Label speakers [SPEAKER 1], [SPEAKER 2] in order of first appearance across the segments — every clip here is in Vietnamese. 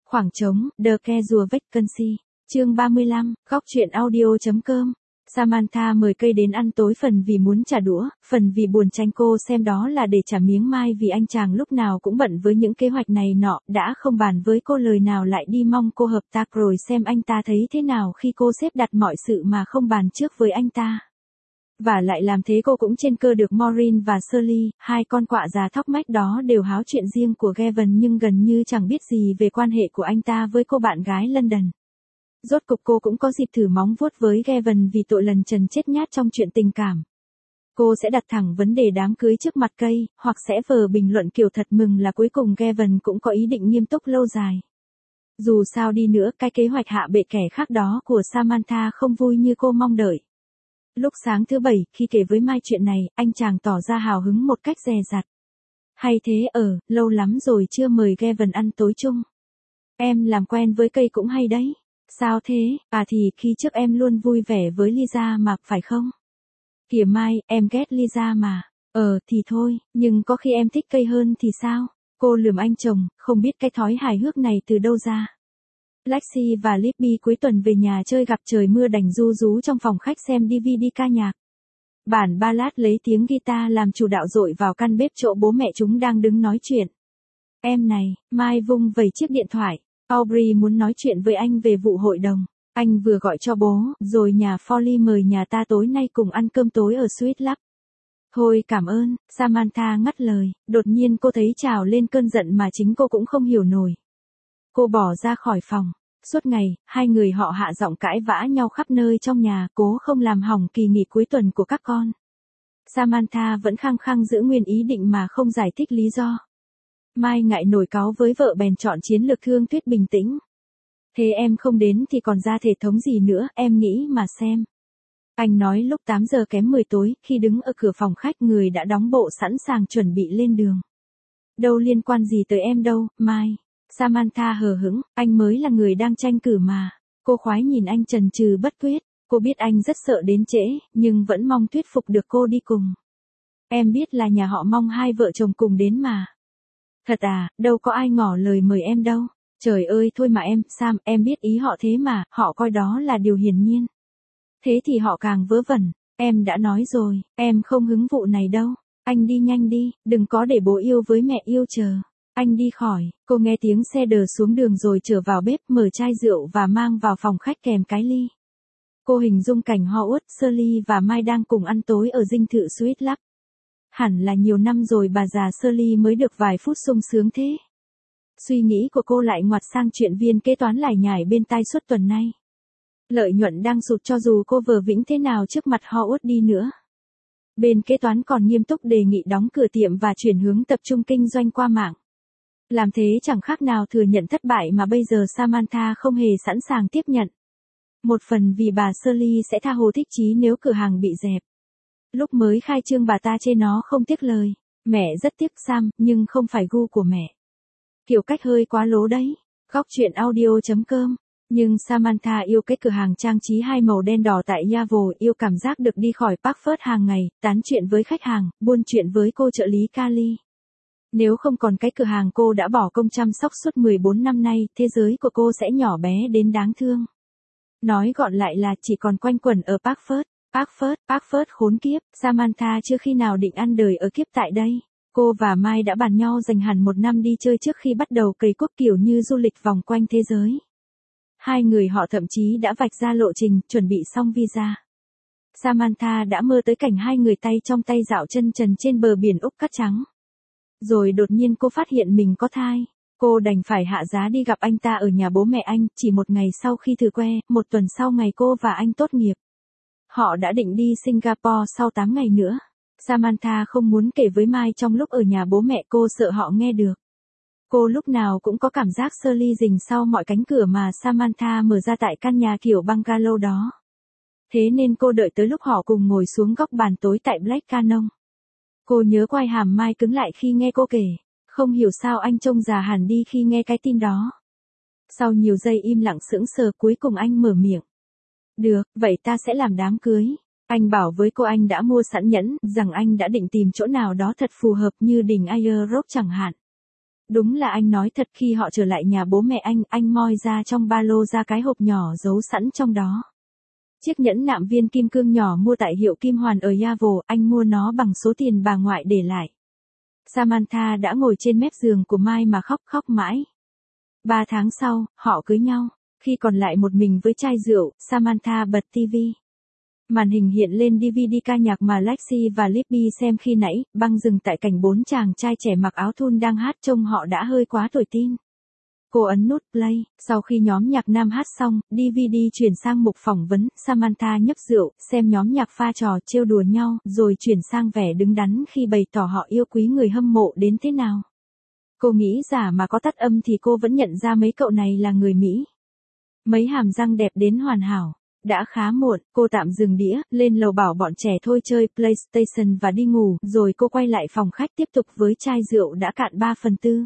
[SPEAKER 1] Khoảng trống, The Casual Vacancy. Chương 35, góc truyện audio.com. Samantha mời cây đến ăn tối phần vì muốn trả đũa, phần vì buồn tranh cô xem đó là để trả miếng mai vì anh chàng lúc nào cũng bận với những kế hoạch này nọ, đã không bàn với cô lời nào lại đi mong cô hợp tác rồi xem anh ta thấy thế nào khi cô xếp đặt mọi sự mà không bàn trước với anh ta. Và lại làm thế cô cũng trên cơ được Maureen và Shirley, hai con quạ già thóc mách đó đều háo chuyện riêng của Gavin nhưng gần như chẳng biết gì về quan hệ của anh ta với cô bạn gái London. Rốt cục cô cũng có dịp thử móng vuốt với Gavin vì tội lần trần chết nhát trong chuyện tình cảm. Cô sẽ đặt thẳng vấn đề đám cưới trước mặt cây, hoặc sẽ vờ bình luận kiểu thật mừng là cuối cùng Gavin cũng có ý định nghiêm túc lâu dài. Dù sao đi nữa, cái kế hoạch hạ bệ kẻ khác đó của Samantha không vui như cô mong đợi. Lúc sáng thứ Bảy, khi kể với Mai chuyện này, anh chàng tỏ ra hào hứng một cách dè dặt. Hay thế, lâu lắm rồi chưa mời Gavin ăn tối chung. Em làm quen với cây cũng hay đấy. Sao thế, thì khi trước em luôn vui vẻ với Lisa mà, phải không? Kìa Mai, em ghét Lisa mà. Thì thôi, nhưng có khi em thích cây hơn thì sao? Cô lườm anh chồng, không biết cái thói hài hước này từ đâu ra. Lexi và Libby cuối tuần về nhà chơi gặp trời mưa đành ru rú trong phòng khách xem DVD ca nhạc. Bản ballad lấy tiếng guitar làm chủ đạo dội vào căn bếp chỗ bố mẹ chúng đang đứng nói chuyện. Em này, Mai vung vẩy chiếc điện thoại. Aubrey muốn nói chuyện với anh về vụ hội đồng. Anh vừa gọi cho bố, rồi nhà Folly mời nhà ta tối nay cùng ăn cơm tối ở Sweet Lab. Thôi cảm ơn, Samantha ngắt lời, đột nhiên cô thấy trào lên cơn giận mà chính cô cũng không hiểu nổi. Cô bỏ ra khỏi phòng. Suốt ngày, hai người họ hạ giọng cãi vã nhau khắp nơi trong nhà, cố không làm hỏng kỳ nghỉ cuối tuần của các con. Samantha vẫn khăng khăng giữ nguyên ý định mà không giải thích lý do. Mai ngại nổi cáu với vợ bèn chọn chiến lược thương thuyết bình tĩnh. Thế em không đến thì còn ra thể thống gì nữa, em nghĩ mà xem. Anh nói lúc 8 giờ kém 10 tối, khi đứng ở cửa phòng khách người đã đóng bộ sẵn sàng chuẩn bị lên đường. Đâu liên quan gì tới em đâu, Mai. Samantha hờ hững, anh mới là người đang tranh cử mà. Cô khoái nhìn anh chần chừ bất quyết. Cô biết anh rất sợ đến trễ, nhưng vẫn mong thuyết phục được cô đi cùng. Em biết là nhà họ mong hai vợ chồng cùng đến mà. Thật à, đâu có ai ngỏ lời mời em đâu. Trời ơi thôi mà em, Sam, em biết ý họ thế mà, họ coi đó là điều hiển nhiên. Thế thì họ càng vớ vẩn, em đã nói rồi, em không hứng vụ này đâu. Anh đi nhanh đi, đừng có để bố yêu với mẹ yêu chờ. Anh đi khỏi, cô nghe tiếng xe đờ xuống đường rồi trở vào bếp mở chai rượu và mang vào phòng khách kèm cái ly. Cô hình dung cảnh Howard, Shirley và Mai đang cùng ăn tối ở dinh thự Sweet Lab. Hẳn là nhiều năm rồi bà già Shirley mới được vài phút sung sướng thế. Suy nghĩ của cô lại ngoặt sang chuyện viên kế toán lải nhải bên tai suốt tuần nay. Lợi nhuận đang sụt cho dù cô vờ vĩnh thế nào trước mặt Howard đi nữa. Bên kế toán còn nghiêm túc đề nghị đóng cửa tiệm và chuyển hướng tập trung kinh doanh qua mạng. Làm thế chẳng khác nào thừa nhận thất bại mà bây giờ Samantha không hề sẵn sàng tiếp nhận. Một phần vì bà Shirley sẽ tha hồ thích chí nếu cửa hàng bị dẹp. Lúc mới khai trương bà ta chê nó không tiếc lời. Mẹ rất tiếc Sam, nhưng không phải gu của mẹ. Kiểu cách hơi quá lố đấy. Góc truyện audio.com. Nhưng Samantha yêu cái cửa hàng trang trí hai màu đen đỏ tại Yavo, yêu cảm giác được đi khỏi Parkford hàng ngày, tán chuyện với khách hàng, buôn chuyện với cô trợ lý Kali. Nếu không còn cái cửa hàng cô đã bỏ công chăm sóc suốt 14 năm nay, thế giới của cô sẽ nhỏ bé đến đáng thương. Nói gọn lại là chỉ còn quanh quẩn ở Parkford. Parkford khốn kiếp, Samantha chưa khi nào định ăn đời ở kiếp tại đây. Cô và Mai đã bàn nhau dành hẳn một năm đi chơi trước khi bắt đầu cày cuốc kiểu như du lịch vòng quanh thế giới. Hai người họ thậm chí đã vạch ra lộ trình, chuẩn bị xong visa. Samantha đã mơ tới cảnh hai người tay trong tay dạo chân trần trên bờ biển Úc cát trắng. Rồi đột nhiên cô phát hiện mình có thai. Cô đành phải hạ giá đi gặp anh ta ở nhà bố mẹ anh, chỉ một ngày sau khi thử que, một tuần sau ngày cô và anh tốt nghiệp. Họ đã định đi Singapore sau 8 ngày nữa. Samantha không muốn kể với Mai trong lúc ở nhà bố mẹ cô sợ họ nghe được. Cô lúc nào cũng có cảm giác Shirley rình sau mọi cánh cửa mà Samantha mở ra tại căn nhà kiểu bungalow đó. Thế nên cô đợi tới lúc họ cùng ngồi xuống góc bàn tối tại Black Cannon. Cô nhớ quai hàm Mai cứng lại khi nghe cô kể. Không hiểu sao anh trông già hẳn đi khi nghe cái tin đó. Sau nhiều giây im lặng sững sờ cuối cùng anh mở miệng. Được, vậy ta sẽ làm đám cưới. Anh bảo với cô anh đã mua sẵn nhẫn, rằng anh đã định tìm chỗ nào đó thật phù hợp như đỉnh Ayr Rock chẳng hạn. Đúng là anh nói thật, khi họ trở lại nhà bố mẹ anh moi ra trong ba lô ra cái hộp nhỏ giấu sẵn trong đó. Chiếc nhẫn nạm viên kim cương nhỏ mua tại hiệu Kim Hoàn ở Yavo, anh mua nó bằng số tiền bà ngoại để lại. Samantha đã ngồi trên mép giường của Mai mà khóc mãi. 3 tháng sau, họ cưới nhau. Khi còn lại một mình với chai rượu, Samantha bật TV. Màn hình hiện lên DVD ca nhạc mà Lexi và Libby xem khi nãy, băng dừng tại cảnh 4 chàng trai trẻ mặc áo thun đang hát, trông họ đã hơi quá tuổi teen. Cô ấn nút play, sau khi nhóm nhạc nam hát xong, DVD chuyển sang mục phỏng vấn, Samantha nhấp rượu, xem nhóm nhạc pha trò trêu đùa nhau, rồi chuyển sang vẻ đứng đắn khi bày tỏ họ yêu quý người hâm mộ đến thế nào. Cô nghĩ giả mà có tắt âm thì cô vẫn nhận ra mấy cậu này là người Mỹ. Mấy hàm răng đẹp đến hoàn hảo. Đã khá muộn, cô tạm dừng đĩa, lên lầu bảo bọn trẻ thôi chơi PlayStation và đi ngủ, rồi cô quay lại phòng khách tiếp tục với chai rượu đã cạn 3/4.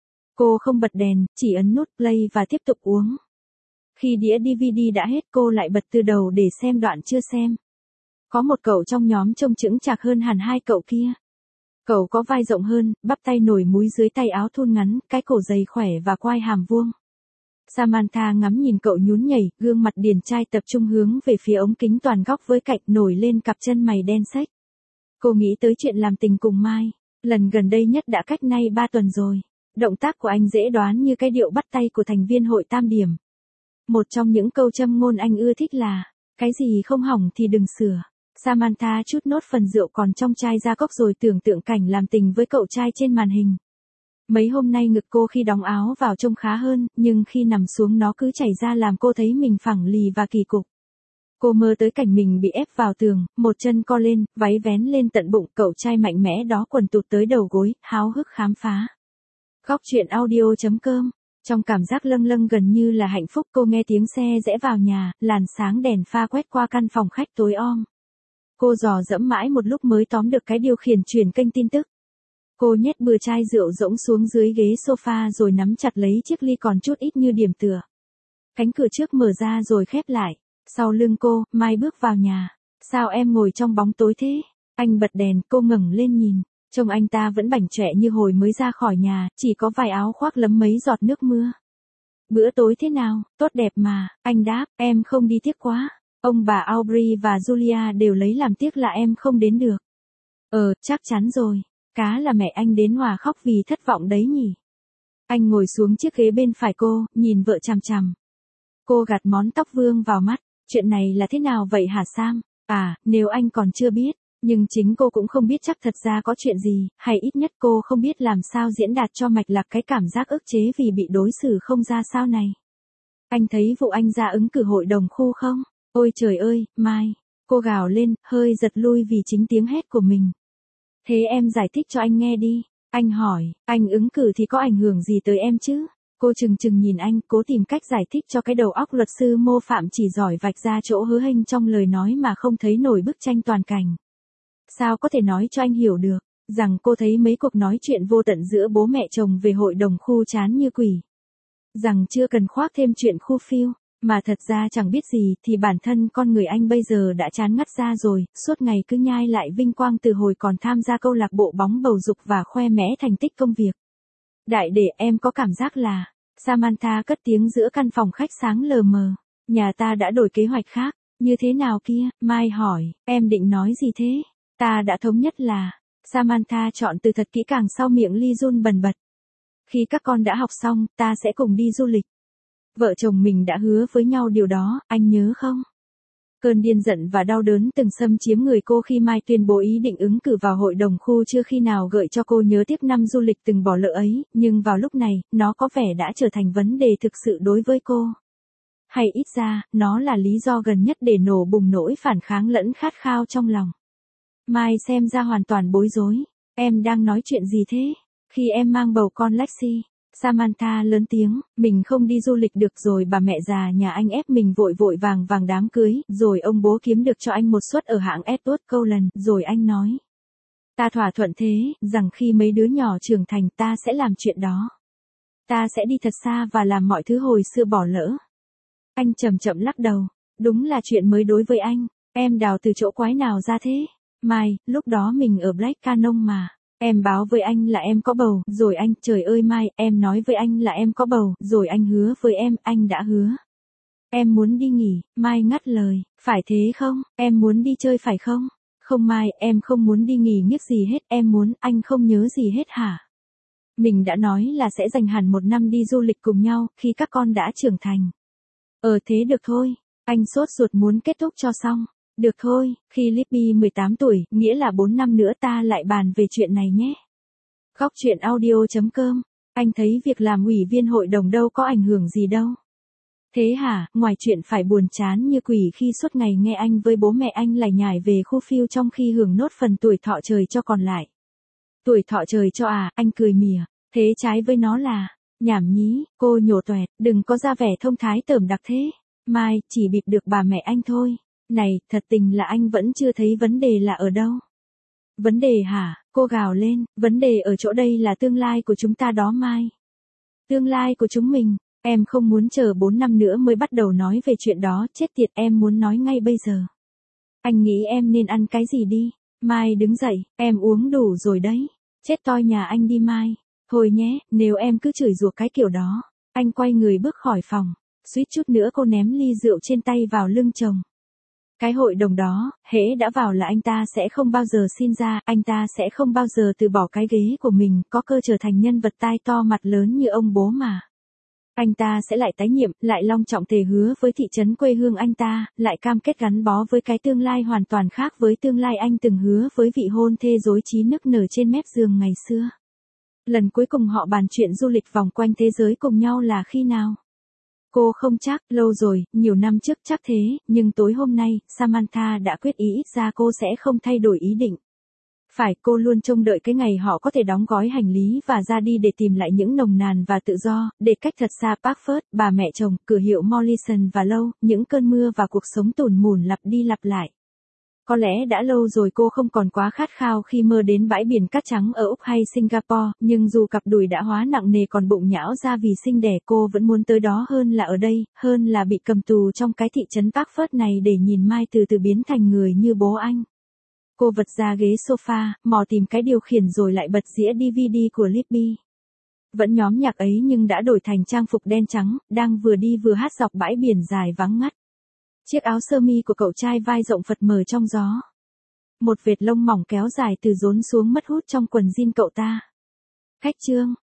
[SPEAKER 1] Cô không bật đèn, chỉ ấn nút play và tiếp tục uống. Khi đĩa DVD đã hết, cô lại bật từ đầu để xem đoạn chưa xem. Có một cậu trong nhóm trông chững chạc hơn hẳn hai cậu kia. Cậu có vai rộng hơn, bắp tay nổi múi dưới tay áo thun ngắn, cái cổ dày khỏe và quai hàm vuông. Samantha ngắm nhìn cậu nhún nhảy, gương mặt điển trai tập trung hướng về phía ống kính toàn góc với cạnh nổi lên cặp chân mày đen xếch. Cô nghĩ tới chuyện làm tình cùng Mai. Lần gần đây nhất đã cách nay 3 tuần rồi. Động tác của anh dễ đoán như cái điệu bắt tay của thành viên hội tam điểm. Một trong những câu châm ngôn anh ưa thích là, cái gì không hỏng thì đừng sửa. Samantha chút nốt phần rượu còn trong chai ra cốc rồi tưởng tượng cảnh làm tình với cậu trai trên màn hình. Mấy hôm nay ngực cô khi đóng áo vào trông khá hơn, nhưng khi nằm xuống nó cứ chảy ra làm cô thấy mình phẳng lì và kỳ cục. Cô mơ tới cảnh mình bị ép vào tường, một chân co lên, váy vén lên tận bụng, cậu trai mạnh mẽ đó quần tụt tới đầu gối, háo hức khám phá. Góc truyện audio.com. Trong cảm giác lâng lâng gần như là hạnh phúc, cô nghe tiếng xe rẽ vào nhà, làn sáng đèn pha quét qua căn phòng khách tối om. Cô dò dẫm mãi một lúc mới tóm được cái điều khiển truyền kênh tin tức. Cô nhét bừa chai rượu rỗng xuống dưới ghế sofa rồi nắm chặt lấy chiếc ly còn chút ít như điểm tựa. Cánh cửa trước mở ra rồi khép lại. Sau lưng cô, Mai bước vào nhà. Sao em ngồi trong bóng tối thế? Anh bật đèn, cô ngẩng lên nhìn. Trông anh ta vẫn bảnh chọe như hồi mới ra khỏi nhà, chỉ có vài áo khoác lấm mấy giọt nước mưa. Bữa tối thế nào? Tốt đẹp mà, anh đáp, em không đi tiếc quá. Ông bà Aubrey và Julia đều lấy làm tiếc là em không đến được. Chắc chắn rồi. Cá là mẹ anh đến hòa khóc vì thất vọng đấy nhỉ. Anh ngồi xuống chiếc ghế bên phải cô, nhìn vợ chằm chằm. Cô gạt món tóc vương vào mắt. Chuyện này là thế nào vậy hả Sam? Nếu anh còn chưa biết. Nhưng chính cô cũng không biết chắc thật ra có chuyện gì, hay ít nhất cô không biết làm sao diễn đạt cho mạch lạc cái cảm giác ức chế vì bị đối xử không ra sao này. Anh thấy vụ anh ra ứng cử hội đồng khu không? Ôi trời ơi, Mai. Cô gào lên, hơi giật lui vì chính tiếng hét của mình. Thế em giải thích cho anh nghe đi. Anh hỏi, anh ứng cử thì có ảnh hưởng gì tới em chứ? Cô chừng chừng nhìn anh, cố tìm cách giải thích cho cái đầu óc luật sư mô phạm chỉ giỏi vạch ra chỗ hớ hênh trong lời nói mà không thấy nổi bức tranh toàn cảnh. Sao có thể nói cho anh hiểu được, rằng cô thấy mấy cuộc nói chuyện vô tận giữa bố mẹ chồng về hội đồng khu chán như quỷ. Rằng chưa cần khoác thêm chuyện khu phiêu, mà thật ra chẳng biết gì thì bản thân con người anh bây giờ đã chán ngắt ra rồi, suốt ngày cứ nhai lại vinh quang từ hồi còn tham gia câu lạc bộ bóng bầu dục và khoe mẽ thành tích công việc. Đại để em có cảm giác là, Samantha cất tiếng giữa căn phòng khách sáng lờ mờ, nhà ta đã đổi kế hoạch khác, như thế nào kia, Mai hỏi, em định nói gì thế? Ta đã thống nhất là, Samantha chọn từ thật kỹ càng sau miệng ly run bần bật. Khi các con đã học xong, ta sẽ cùng đi du lịch. Vợ chồng mình đã hứa với nhau điều đó, anh nhớ không? Cơn điên giận và đau đớn từng xâm chiếm người cô khi Mai tuyên bố ý định ứng cử vào hội đồng khu chưa khi nào gợi cho cô nhớ tiếp năm du lịch từng bỏ lỡ ấy, nhưng vào lúc này, nó có vẻ đã trở thành vấn đề thực sự đối với cô. Hay ít ra, nó là lý do gần nhất để nổ bùng nỗi phản kháng lẫn khát khao trong lòng. Mai xem ra hoàn toàn bối rối. Em đang nói chuyện gì thế? Khi em mang bầu con Lexi, Samantha lớn tiếng, mình không đi du lịch được rồi, bà mẹ già nhà anh ép mình vội vội vàng vàng đám cưới, rồi ông bố kiếm được cho anh một suất ở hãng Edward Cullen, rồi anh nói. Ta thỏa thuận thế, rằng khi mấy đứa nhỏ trưởng thành ta sẽ làm chuyện đó. Ta sẽ đi thật xa và làm mọi thứ hồi xưa bỏ lỡ. Anh chậm chậm lắc đầu, đúng là chuyện mới đối với anh, em đào từ chỗ quái nào ra thế? Mai, lúc đó mình ở Black Cannon mà. Em báo với anh là em có bầu, rồi anh, trời ơi Mai, em nói với anh là em có bầu, rồi anh hứa với em, anh đã hứa. Em muốn đi nghỉ, Mai ngắt lời, phải thế không, em muốn đi chơi phải không? Không Mai, em không muốn đi nghỉ nhiếc gì hết, em muốn, anh không nhớ gì hết hả? Mình đã nói là sẽ dành hẳn 1 năm đi du lịch cùng nhau, khi các con đã trưởng thành. Thế được thôi, anh sốt ruột muốn kết thúc cho xong. Được thôi, khi Libby 18 tuổi, nghĩa là 4 năm nữa ta lại bàn về chuyện này nhé. Góc chuyện audio.com, anh thấy việc làm ủy viên hội đồng đâu có ảnh hưởng gì đâu. Thế hả, ngoài chuyện phải buồn chán như quỷ khi suốt ngày nghe anh với bố mẹ anh lải nhải về khu phiêu trong khi hưởng nốt phần tuổi thọ trời cho còn lại. Tuổi thọ trời cho à, anh cười mỉa, thế trái với nó là, nhảm nhí, cô nhổ toẹt, đừng có ra vẻ thông thái tởm đặc thế. Mai, chỉ bịp được bà mẹ anh thôi. Này, thật tình là anh vẫn chưa thấy vấn đề là ở đâu. Vấn đề hả, cô gào lên, vấn đề ở chỗ đây là tương lai của chúng ta đó Mai. Tương lai của chúng mình, em không muốn chờ 4 năm nữa mới bắt đầu nói về chuyện đó, chết tiệt em muốn nói ngay bây giờ. Anh nghĩ em nên ăn cái gì đi. Mai đứng dậy, em uống đủ rồi đấy. Chết toi nhà anh đi Mai. Thôi nhé, nếu em cứ chửi rủa cái kiểu đó. Anh quay người bước khỏi phòng. Suýt chút nữa cô ném ly rượu trên tay vào lưng chồng. Cái hội đồng đó, hễ đã vào là anh ta sẽ không bao giờ xin ra, anh ta sẽ không bao giờ từ bỏ cái ghế của mình, có cơ trở thành nhân vật tai to mặt lớn như ông bố mà. Anh ta sẽ lại tái nhiệm, lại long trọng thề hứa với thị trấn quê hương anh ta, lại cam kết gắn bó với cái tương lai hoàn toàn khác với tương lai anh từng hứa với vị hôn thê dối trí nức nở trên mép giường ngày xưa. Lần cuối cùng họ bàn chuyện du lịch vòng quanh thế giới cùng nhau là khi nào? Cô không chắc, lâu rồi, nhiều năm trước chắc thế, nhưng tối hôm nay, Samantha đã quyết ý ít ra cô sẽ không thay đổi ý định. Phải, cô luôn trông đợi cái ngày họ có thể đóng gói hành lý và ra đi để tìm lại những nồng nàn và tự do, để cách thật xa Parkford, bà mẹ chồng, cửa hiệu Morrison và lâu, những cơn mưa và cuộc sống tủn mủn lặp đi lặp lại. Có lẽ đã lâu rồi cô không còn quá khát khao khi mơ đến bãi biển cát trắng ở Úc hay Singapore, nhưng dù cặp đùi đã hóa nặng nề còn bụng nhão ra vì sinh đẻ cô vẫn muốn tới đó hơn là ở đây, hơn là bị cầm tù trong cái thị trấn Parkford này để nhìn Mai từ từ biến thành người như bố anh. Cô vật ra ghế sofa, mò tìm cái điều khiển rồi lại bật dĩa DVD của Libby. Vẫn nhóm nhạc ấy nhưng đã đổi thành trang phục đen trắng, đang vừa đi vừa hát dọc bãi biển dài vắng ngắt. Chiếc áo sơ mi của cậu trai vai rộng phật mờ trong gió. Một vệt lông mỏng kéo dài từ rốn xuống mất hút trong quần jean cậu ta. Khách trương,